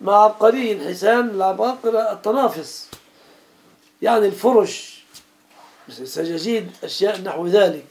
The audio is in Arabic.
مع عبقري الحسان العباقرة التنافس، يعني الفرش، السجاجيد، أشياء نحو ذلك.